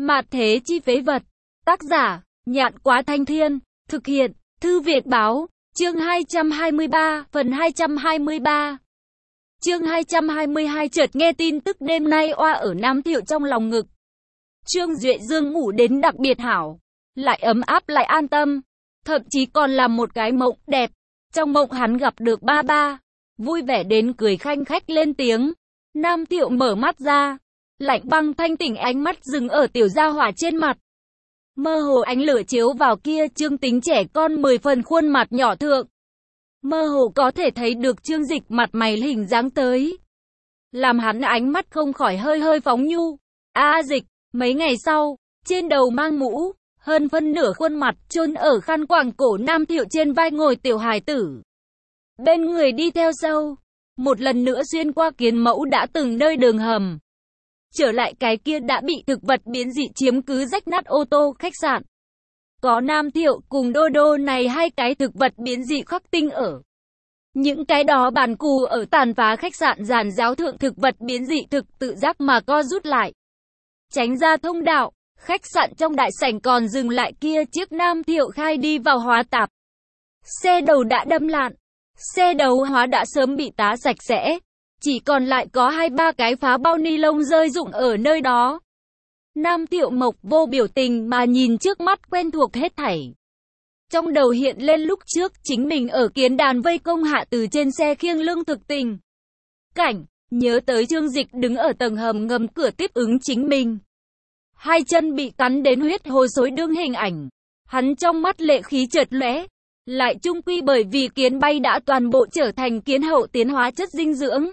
Mạt thế chi phế vật. Tác giả, Nhạn Quá Thanh Thiên. Thực hiện, Thư Việt Báo. Chương 223, phần 223. Chương 222 chợt nghe tin tức đêm nay oa ở Nam Thiệu trong lòng ngực. Trương Duệ Dương ngủ đến đặc biệt hảo, lại ấm áp lại an tâm, thậm chí còn là một cái mộng đẹp. Trong mộng hắn gặp được ba ba, vui vẻ đến cười khanh khách lên tiếng. Nam Thiệu mở mắt ra, lạnh băng thanh tỉnh ánh mắt dừng ở tiểu gia hỏa trên mặt. Mơ hồ ánh lửa chiếu vào kia Trương Tính trẻ con 10 phần khuôn mặt nhỏ thượng. Mơ hồ có thể thấy được Trương Dịch mặt mày hình dáng tới, làm hắn ánh mắt không khỏi hơi hơi phóng nhu. Dịch, mấy ngày sau, trên đầu mang mũ, hơn phân nửa khuôn mặt chôn ở khăn quàng cổ Nam Thiệu trên vai ngồi tiểu hài tử. Bên người đi theo sau, một lần nữa xuyên qua kiến mẫu đã từng nơi đường hầm. Trở lại cái kia đã bị thực vật biến dị chiếm cứ rách nát ô tô khách sạn. Có Nam Thiệu cùng Đô Đô này hai cái thực vật biến dị khắc tinh ở. Những cái đó bàn cù ở tàn phá khách sạn giàn giáo thượng thực vật biến dị thực tự giác mà co rút lại. Tránh ra thông đạo, khách sạn trong đại sảnh còn dừng lại kia chiếc Nam Thiệu khai đi vào hóa tạp. Xe đầu đã đâm lạn, xe đấu hóa đã sớm bị tá sạch sẽ. Chỉ còn lại có 2-3 cái phá bao ni lông rơi rụng ở nơi đó. Nam Thiệu Mộc vô biểu tình mà nhìn trước mắt quen thuộc hết thảy. Trong đầu hiện lên lúc trước chính mình ở kiến đàn vây công hạ từ trên xe khiêng lương thực tình. Cảnh, nhớ tới Trương Dịch đứng ở tầng hầm ngầm cửa tiếp ứng chính mình. Hai chân bị cắn đến huyết hồ xối đương hình ảnh. Hắn trong mắt lệ khí chợt lóe. Lại chung quy bởi vì kiến bay đã toàn bộ trở thành kiến hậu tiến hóa chất dinh dưỡng.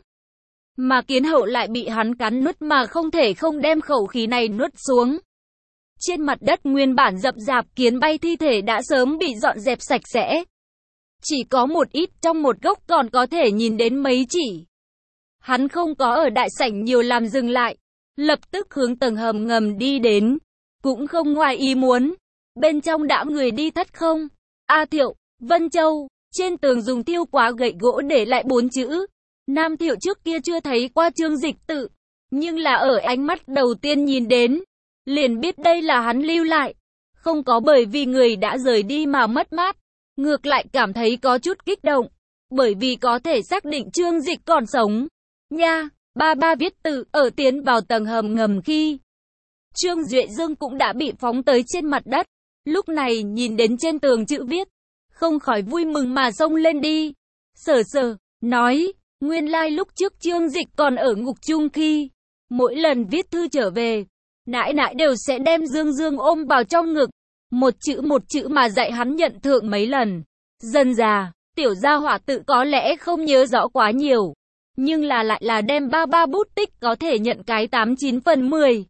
Mà kiến hậu lại bị hắn cắn nuốt mà không thể không đem khẩu khí này nuốt xuống. Trên mặt đất nguyên bản rậm rạp kiến bay thi thể đã sớm bị dọn dẹp sạch sẽ. Chỉ có một ít trong một góc còn có thể nhìn đến mấy chỉ. Hắn không có ở đại sảnh nhiều làm dừng lại, lập tức hướng tầng hầm ngầm đi đến. Cũng không ngoài ý muốn, bên trong đã người đi thất không. A Thiệu, Vân Châu, trên tường dùng thiêu quá gậy gỗ để lại 4 chữ. Nam Thiệu trước kia chưa thấy qua Trương Dịch tự, nhưng là ở ánh mắt đầu tiên nhìn đến, liền biết đây là hắn lưu lại. Không có bởi vì người đã rời đi mà mất mát, ngược lại cảm thấy có chút kích động, bởi vì có thể xác định Trương Dịch còn sống. Nha, ba viết tự ở tiến vào tầng hầm ngầm khi Trương Duệ Dương cũng đã bị phóng tới trên mặt đất, lúc này nhìn đến trên tường chữ viết, không khỏi vui mừng mà xông lên đi. Sở, nói, nguyên lai lúc trước Trương Dịch còn ở ngục chung khi, mỗi lần viết thư trở về, nãi nãi đều sẽ đem Dương Dương ôm vào trong ngực, một chữ mà dạy hắn nhận thượng mấy lần. Dần già, tiểu gia hỏa tự có lẽ không nhớ rõ quá nhiều, nhưng là lại là đem ba bút tích có thể nhận cái 8-9 phần 10.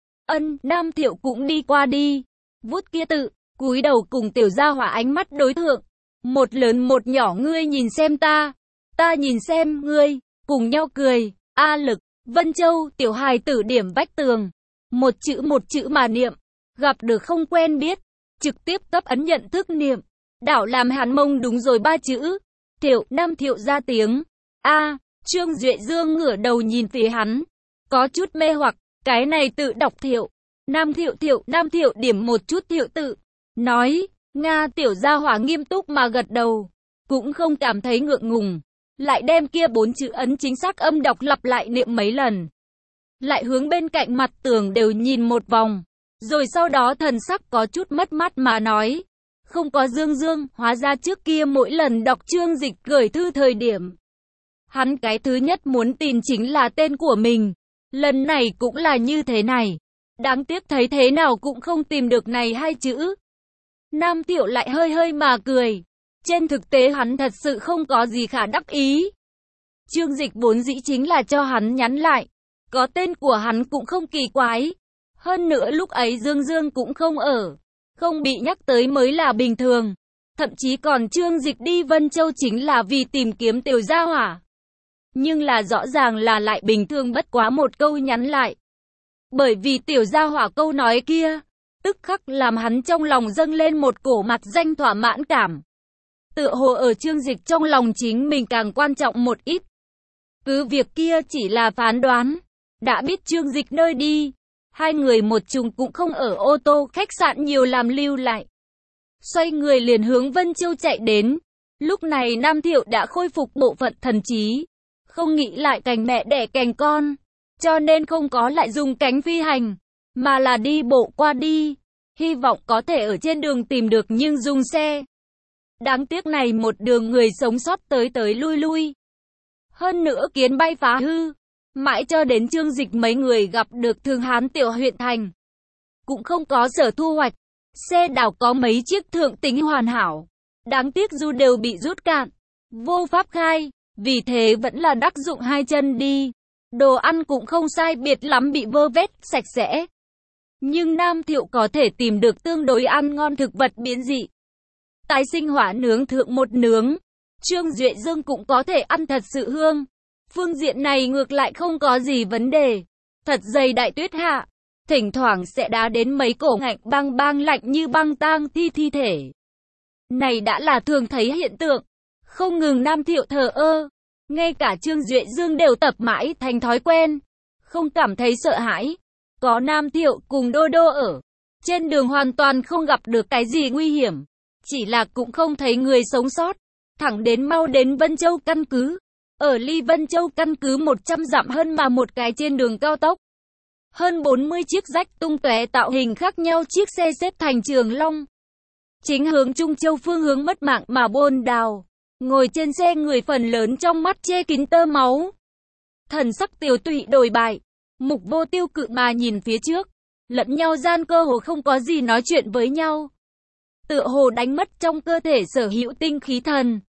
Nam Thiệu cũng đi qua đi, vút kia tự, cúi đầu cùng tiểu gia hỏa ánh mắt đối thượng. Một lớn một nhỏ ngươi nhìn xem ta nhìn xem ngươi, cùng nhau cười. A Lực, Vân Châu, tiểu hài tử điểm vách tường. Một chữ mà niệm, gặp được không quen biết, trực tiếp cấp ấn nhận thức niệm. Đảo làm hắn mông đúng rồi 3 chữ. Thiệu, Nam Thiệu ra tiếng. Trương Duệ Dương ngửa đầu nhìn phía hắn, có chút mê hoặc, cái này tự đọc Thiệu. Nam Thiệu điểm một chút Thiệu tự, nói, Nga tiểu gia hỏa nghiêm túc mà gật đầu, cũng không cảm thấy ngượng ngùng, lại đem kia 4 chữ ấn chính xác âm đọc lặp lại niệm mấy lần. Lại hướng bên cạnh mặt tường đều nhìn một vòng, rồi sau đó thần sắc có chút mất mát mà nói, không có Dương, hóa ra trước kia mỗi lần đọc Trương Dịch gửi thư thời điểm, hắn cái thứ nhất muốn tìm chính là tên của mình, lần này cũng là như thế này, đáng tiếc thấy thế nào cũng không tìm được này 2 chữ. Nam Thiệu lại hơi mà cười, trên thực tế hắn thật sự không có gì khả đắc ý. Trương Dịch vốn dĩ chính là cho hắn nhắn lại, có tên của hắn cũng không kỳ quái, hơn nữa lúc ấy Dương cũng không ở, không bị nhắc tới mới là bình thường, thậm chí còn Trương Dịch đi Vân Châu chính là vì tìm kiếm tiểu gia hỏa. Nhưng là rõ ràng là lại bình thường bất quá một câu nhắn lại. Bởi vì tiểu gia hỏa câu nói kia, tức khắc làm hắn trong lòng dâng lên một cổ mặt danh thỏa mãn cảm. Tựa hồ ở Trương Dịch trong lòng chính mình càng quan trọng một ít. Cứ việc kia chỉ là phán đoán, đã biết Trương Dịch nơi đi, Hai người một chung cũng không ở ô tô khách sạn nhiều làm lưu lại. Xoay người liền hướng Vân Châu chạy đến. Lúc này Nam Thiệu đã khôi phục bộ phận thần trí, không nghĩ lại cành mẹ đẻ cành con, cho nên không có lại dùng cánh phi hành, mà là đi bộ qua đi, hy vọng có thể ở trên đường tìm được nhưng dùng xe. Đáng tiếc này một đường người sống sót tới tới lui lui. Hơn nữa kiến bay phá hư, mãi cho đến Trương Dịch mấy người gặp được Thường Hán tiểu huyện thành, cũng không có sở thu hoạch. Xe đảo có mấy chiếc thượng tính hoàn hảo, đáng tiếc dù đều bị rút cạn, vô pháp khai, vì thế vẫn là đắc dụng hai chân đi. Đồ ăn cũng không sai biệt lắm bị vơ vét sạch sẽ. Nhưng Nam Thiệu có thể tìm được tương đối ăn ngon thực vật biến dị. Tái sinh hỏa nướng thượng một nướng, Trương Duệ Dương cũng có thể ăn thật sự hương. Phương diện này ngược lại không có gì vấn đề. Thật dày đại tuyết hạ, thỉnh thoảng sẽ đá đến mấy cổ ngạnh băng băng lạnh như băng tang thi thể. Này đã là thường thấy hiện tượng. Không ngừng Nam Thiệu thờ ơ, ngay cả Trương Duệ Dương đều tập mãi thành thói quen, không cảm thấy sợ hãi. Có Nam Thiệu cùng Đô Đô ở, trên đường hoàn toàn không gặp được cái gì nguy hiểm, chỉ là cũng không thấy người sống sót. Thẳng đến mau đến Vân Châu căn cứ, ở ly Vân Châu căn cứ 100 dặm hơn mà một cái trên đường cao tốc. Hơn 40 chiếc rách tung tóe tạo hình khác nhau chiếc xe xếp thành trường long, chính hướng Trung Châu phương hướng mất mạng mà bôn đào. Ngồi trên xe người phần lớn trong mắt che kín tơ máu, thần sắc tiều tụy đổi bại, mục vô tiêu cự mà nhìn phía trước, lẫn nhau gian cơ hồ không có gì nói chuyện với nhau, tựa hồ đánh mất trong cơ thể sở hữu tinh khí thần.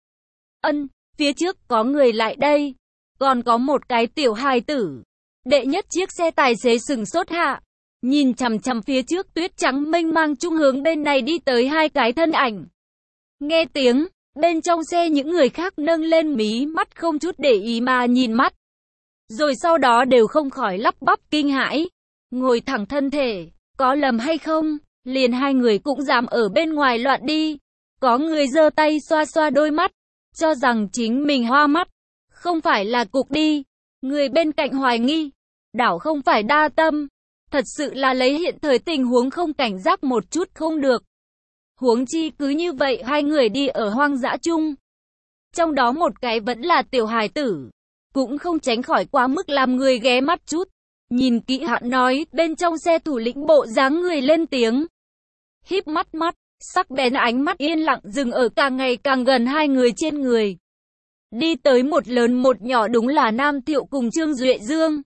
Phía trước có người lại đây, còn có một cái tiểu hài tử. Đệ nhất chiếc xe tài xế sừng sốt hạ, nhìn chằm chằm phía trước tuyết trắng mênh mang trung hướng bên này đi tới hai cái thân ảnh. Nghe tiếng, bên trong xe những người khác nâng lên mí mắt không chút để ý mà nhìn mắt. Rồi sau đó đều không khỏi lắp bắp kinh hãi, ngồi thẳng thân thể, có lầm hay không, liền hai người cũng dám ở bên ngoài loạn đi. Có người giơ tay xoa xoa đôi mắt, cho rằng chính mình hoa mắt, không phải là cục đi. Người bên cạnh hoài nghi, đảo không phải đa tâm, thật sự là lấy hiện thời tình huống không cảnh giác một chút không được. Huống chi cứ như vậy hai người đi ở hoang dã chung, trong đó một cái vẫn là tiểu hài tử, cũng không tránh khỏi quá mức làm người ghé mắt chút. Nhìn kỹ hắn nói, bên trong xe thủ lĩnh bộ dáng người lên tiếng, híp mắt, sắc bén ánh mắt yên lặng dừng ở càng ngày càng gần hai người trên người. Đi tới một lớn một nhỏ đúng là Nam Thiệu cùng Trương Duệ Dương.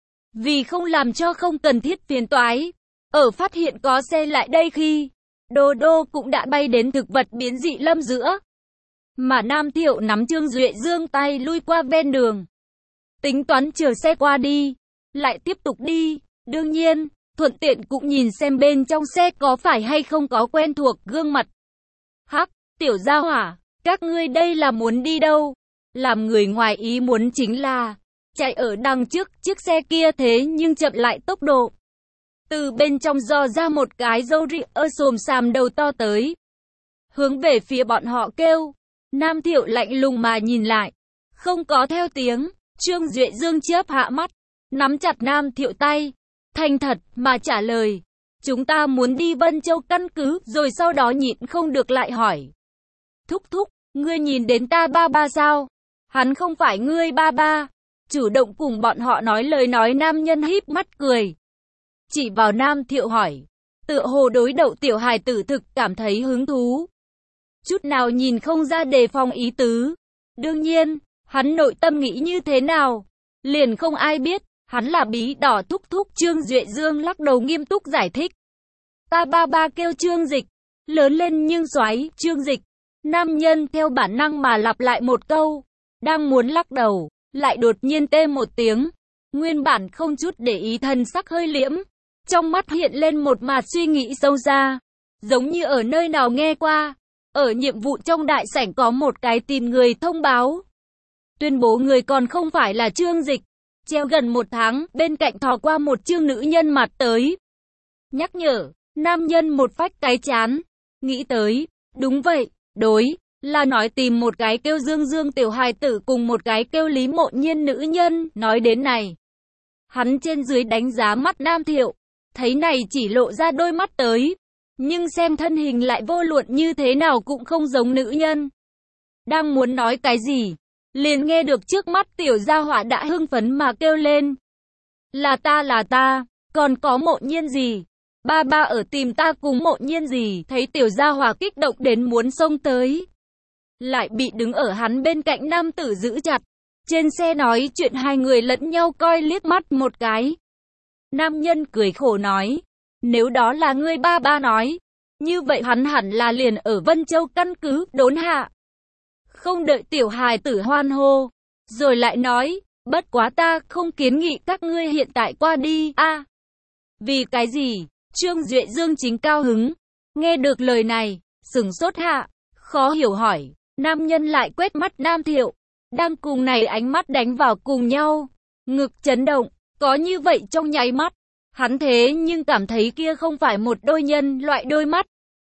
Vì không làm cho không cần thiết phiền toái, ở phát hiện có xe lại đây khi, Đô Đô cũng đã bay đến thực vật biến dị lâm giữa. Mà Nam Thiệu nắm Trương Duệ Dương tay lui qua ven đường, tính toán chờ xe qua đi, lại tiếp tục đi. Đương nhiên, thuận tiện cũng nhìn xem bên trong xe có phải hay không có quen thuộc gương mặt. Hắc, tiểu gia hỏa, các ngươi đây là muốn đi đâu? Làm người ngoài ý muốn chính là, chạy ở đằng trước chiếc xe kia thế nhưng chậm lại tốc độ. Từ bên trong dò ra một cái râu ria xồm xàm đầu to tới, hướng về phía bọn họ kêu. Nam Thiệu lạnh lùng mà nhìn lại, không có theo tiếng. Trương Duệ Dương chớp hạ mắt, nắm chặt Nam Thiệu tay, thành thật mà trả lời, chúng ta muốn đi Vân Châu căn cứ. Rồi sau đó nhịn không được lại hỏi, thúc thúc, ngươi nhìn đến ta ba ba sao? Hắn không phải ngươi ba ba. Chủ động cùng bọn họ nói lời nói nam nhân híp mắt cười, chỉ vào Nam Thiệu hỏi, tựa hồ đối đậu tiểu hài tử thực cảm thấy hứng thú, chút nào nhìn không ra đề phòng ý tứ. Đương nhiên, hắn nội tâm nghĩ như thế nào, liền không ai biết. Hắn là bí đỏ thúc thúc. Trương Duệ Dương lắc đầu nghiêm túc giải thích, ta ba ba kêu Trương Dịch, lớn lên nhưng xoáy. Trương Dịch. Nam nhân theo bản năng mà lặp lại một câu, đang muốn lắc đầu, lại đột nhiên tê một tiếng. Nguyên bản không chút để ý thần sắc hơi liễm, trong mắt hiện lên một mạt suy nghĩ sâu xa, giống như ở nơi nào nghe qua. Ở nhiệm vụ trong đại sảnh có một cái tìm người thông báo, tuyên bố người còn không phải là Trương Dịch, treo gần 1 tháng. Bên cạnh thò qua một chương nữ nhân mặt tới, nhắc nhở. Nam nhân một phách cái chán, nghĩ tới, đúng vậy, đối, là nói tìm một cái kêu Dương Dương tiểu hài tử cùng một cái kêu Lý Mộ Nhiên nữ nhân. Nói đến này, hắn trên dưới đánh giá mắt Nam Thiệu, thấy này chỉ lộ ra đôi mắt tới, nhưng xem thân hình lại vô luận như thế nào cũng không giống nữ nhân. Đang muốn nói cái gì, liền nghe được trước mắt tiểu gia hỏa đã hưng phấn mà kêu lên. Là ta, còn có Mộ Nhiên gì? Ba ba ở tìm ta cùng Mộ Nhiên gì? Thấy tiểu gia hỏa kích động đến muốn xông tới, lại bị đứng ở hắn bên cạnh nam tử giữ chặt. Trên xe nói chuyện hai người lẫn nhau coi liếc mắt một cái. Nam nhân cười khổ nói, nếu đó là ngươi ba ba nói, như vậy hắn hẳn là liền ở Vân Châu căn cứ đốn hạ. Không đợi tiểu hài tử hoan hô, rồi lại nói, bất quá ta không kiến nghị các ngươi hiện tại qua đi, a. Vì cái gì? Trương Duệ Dương chính cao hứng, nghe được lời này, sửng sốt hạ, khó hiểu hỏi, nam nhân lại quét mắt Nam Thiệu, đang cùng này ánh mắt đánh vào cùng nhau, ngực chấn động, có như vậy trong nháy mắt, hắn thế nhưng cảm thấy kia không phải một đôi nhân loại đôi mắt.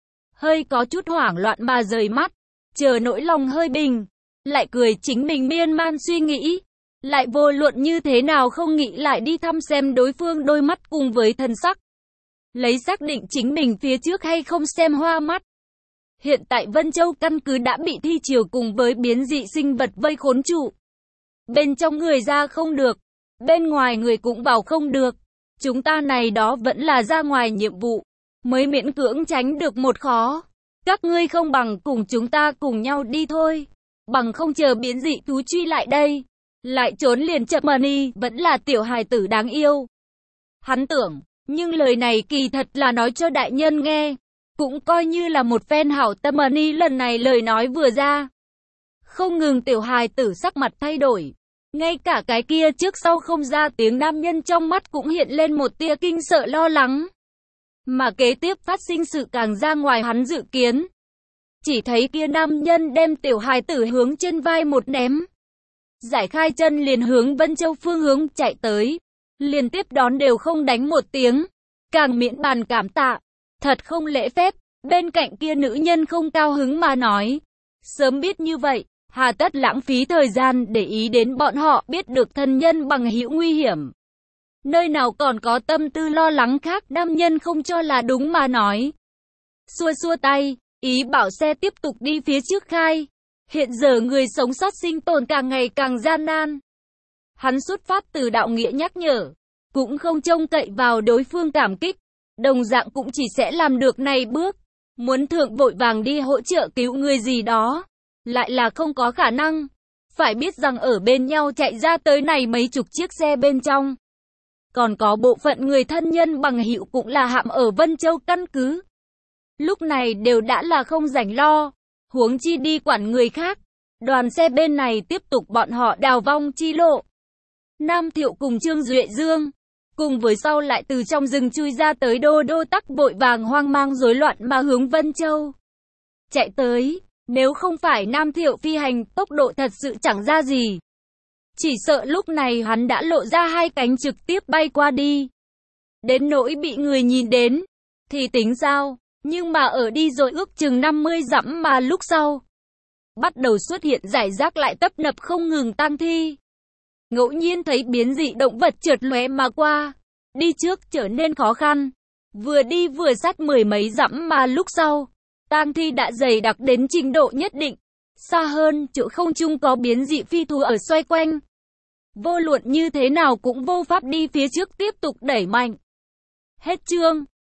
Hơi có chút hoảng loạn mà rời mắt, chờ nỗi lòng hơi bình, lại cười chính mình miên man suy nghĩ, lại vô luận như thế nào không nghĩ lại đi thăm xem đối phương đôi mắt cùng với thần sắc, lấy xác định chính mình phía trước hay không xem hoa mắt. Hiện tại Vân Châu căn cứ đã bị thi triều cùng với biến dị sinh vật vây khốn trụ. Bên trong người ra không được, bên ngoài người cũng vào không được. Chúng ta này đó vẫn là ra ngoài nhiệm vụ, mới miễn cưỡng tránh được một khó. Các ngươi không bằng cùng chúng ta cùng nhau đi thôi. Bằng không chờ biến dị thú truy lại đây, lại trốn liền chậm mà đi, vẫn là tiểu hài tử đáng yêu. Hắn tưởng, nhưng lời này kỳ thật là nói cho đại nhân nghe. Cũng coi như là một phen hảo tâm mà ni lần này lời nói vừa ra. Không ngừng tiểu hài tử sắc mặt thay đổi. Ngay cả cái kia trước sau không ra tiếng nam nhân trong mắt cũng hiện lên một tia kinh sợ lo lắng. Mà kế tiếp phát sinh sự càng ra ngoài hắn dự kiến. Chỉ thấy kia nam nhân đem tiểu hài tử hướng trên vai một ném. Giải khai chân liền hướng Vân Châu phương hướng chạy tới. Liên tiếp đón đều không đánh một tiếng. Càng miễn bàn cảm tạ. Thật không lễ phép, bên cạnh kia nữ nhân không cao hứng mà nói. Sớm biết như vậy, hà tất lãng phí thời gian để ý đến bọn họ biết được thân nhân bằng hữu nguy hiểm. Nơi nào còn có tâm tư lo lắng khác, nam nhân không cho là đúng mà nói. Xua xua tay, ý bảo xe tiếp tục đi phía trước khai. Hiện giờ người sống sót sinh tồn càng ngày càng gian nan. Hắn xuất phát từ đạo nghĩa nhắc nhở, cũng không trông cậy vào đối phương cảm kích. Đồng dạng cũng chỉ sẽ làm được này bước. Muốn thượng vội vàng đi hỗ trợ cứu người gì đó, lại là không có khả năng. Phải biết rằng ở bên nhau chạy ra tới này mấy chục chiếc xe bên trong. Còn có bộ phận người thân nhân bằng hữu cũng là hạm ở Vân Châu căn cứ. Lúc này đều đã là không rảnh lo, huống chi đi quản người khác. Đoàn xe bên này tiếp tục bọn họ đào vong chi lộ. Nam Thiệu cùng Trương Duệ Dương, cùng với sau lại từ trong rừng chui ra tới Đô Đô tắc vội vàng hoang mang rối loạn mà hướng Vân Châu chạy tới. Nếu không phải Nam Thiệu phi hành tốc độ thật sự chẳng ra gì, chỉ sợ lúc này hắn đã lộ ra hai cánh trực tiếp bay qua đi. Đến nỗi bị người nhìn đến thì tính sao, nhưng mà ở đi rồi ước chừng 50 dặm mà lúc sau bắt đầu xuất hiện rải rác lại tấp nập không ngừng tang thi. Ngẫu nhiên thấy biến dị động vật trượt lóe mà qua, đi trước trở nên khó khăn. Vừa đi vừa sát mười mấy dặm mà lúc sau, tang thi đã dày đặc đến trình độ nhất định. Xa hơn, chỗ không trung có biến dị phi thú ở xoay quanh. Vô luận như thế nào cũng vô pháp đi phía trước tiếp tục đẩy mạnh. Hết chương.